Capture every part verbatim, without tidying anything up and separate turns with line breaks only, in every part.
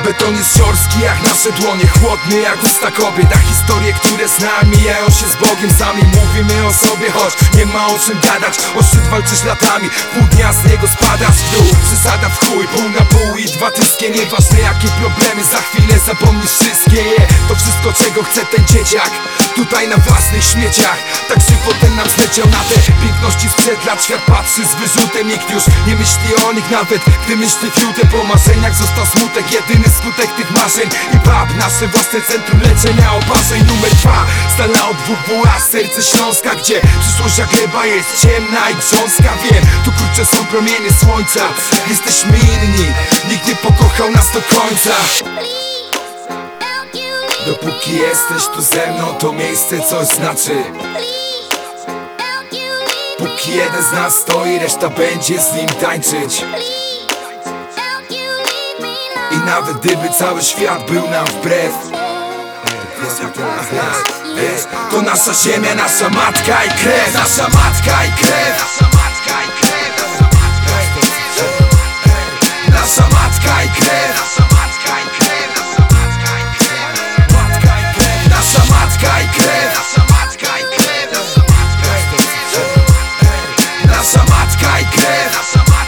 Beton jest szorstki jak nasze dłonie, chłodny jak usta kobiet. A historie, które z nami mijają się z Bogiem. Sami mówimy o sobie, choć nie ma o czym gadać. O szczyt walczysz latami, pół dnia z niego spadasz w dół. Przesada w chuj, pół na pół i dwa tyskie. Nieważne jakie problemy, za chwilę zapomnisz wszystkie. To wszystko czego chce ten dzieciak, tutaj na własnych śmieciach. Tak szybko ten nam zleciał na te piękności sprzed lat. Świat patrzy z wyrzutem, nikt już nie myśli o nich, nawet gdy myśli fiutem. Po marzeniach został smutek, jedyny skutek tych marzeń. I pap, nasze własne centrum leczenia oparzeń. Numer dwa, z dala od W W A, serce Śląska, gdzie przyszłość jak gleba jest ciemna i grząska. Wiem, tu krótsze są promienie słońca. Jesteśmy inni, nikt nie pokochał nas do końca. Dopóki jesteś tu ze mną, to miejsce coś znaczy. Póki jeden z nas stoi, reszta będzie z nim tańczyć. I nawet gdyby cały świat był nam wbrew, to nasza ziemia, nasza matka i krew. Nasza matka i krew. Nasza matka i krew. Nasza matka i krew. Nasza matka i krew.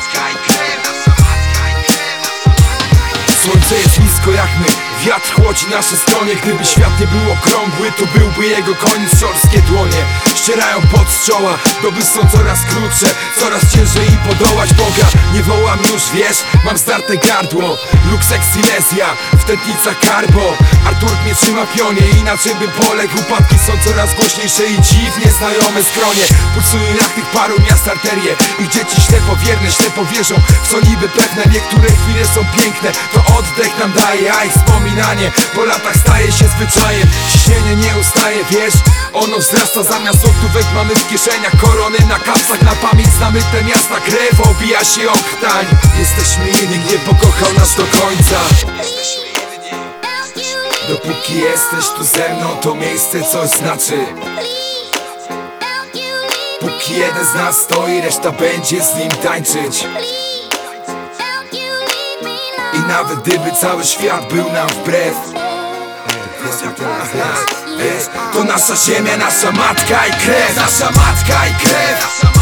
Słońce jest nisko jak my, wiatr chłodzi nasze stronie. Gdyby świat nie był okrągły, to byłby jego koniec. Szorskie dłonie ścierają pot z czoła. Doby są coraz krótsze, coraz ciężej i podołać Boga nie wołam już, wiesz, mam zdarte gardło. Luxek Silesia, w tętnicach Carbo. Artur mnie trzyma w pionie, inaczej bym poległ. Upadki są coraz głośniejsze i dziwnie znajome skronie. Pulsują jak tych paru miast arterie. Ich dzieci ślepo wierne, ślepo wierzą w co niby pewne. Niektóre chwile są piękne, to oddech nam daje, a ich wspominanie po latach staje się zwyczajem. Ciśnienie nie ustaje, wiesz, ono wzrasta. Zamiast złotówek mamy w kieszeniach korony na kapsach. Na pamięć znamy te miasta, krew obija się o krtań. Jesteśmy inni, nie pokochał nas do końca. Dopóki jesteś tu ze mną, to miejsce coś znaczy. Póki jeden z nas stoi, reszta będzie z nim tańczyć. I nawet gdyby cały świat był nam wbrew, to nasza ziemia, nasza matka i krew. Nasza matka i krew.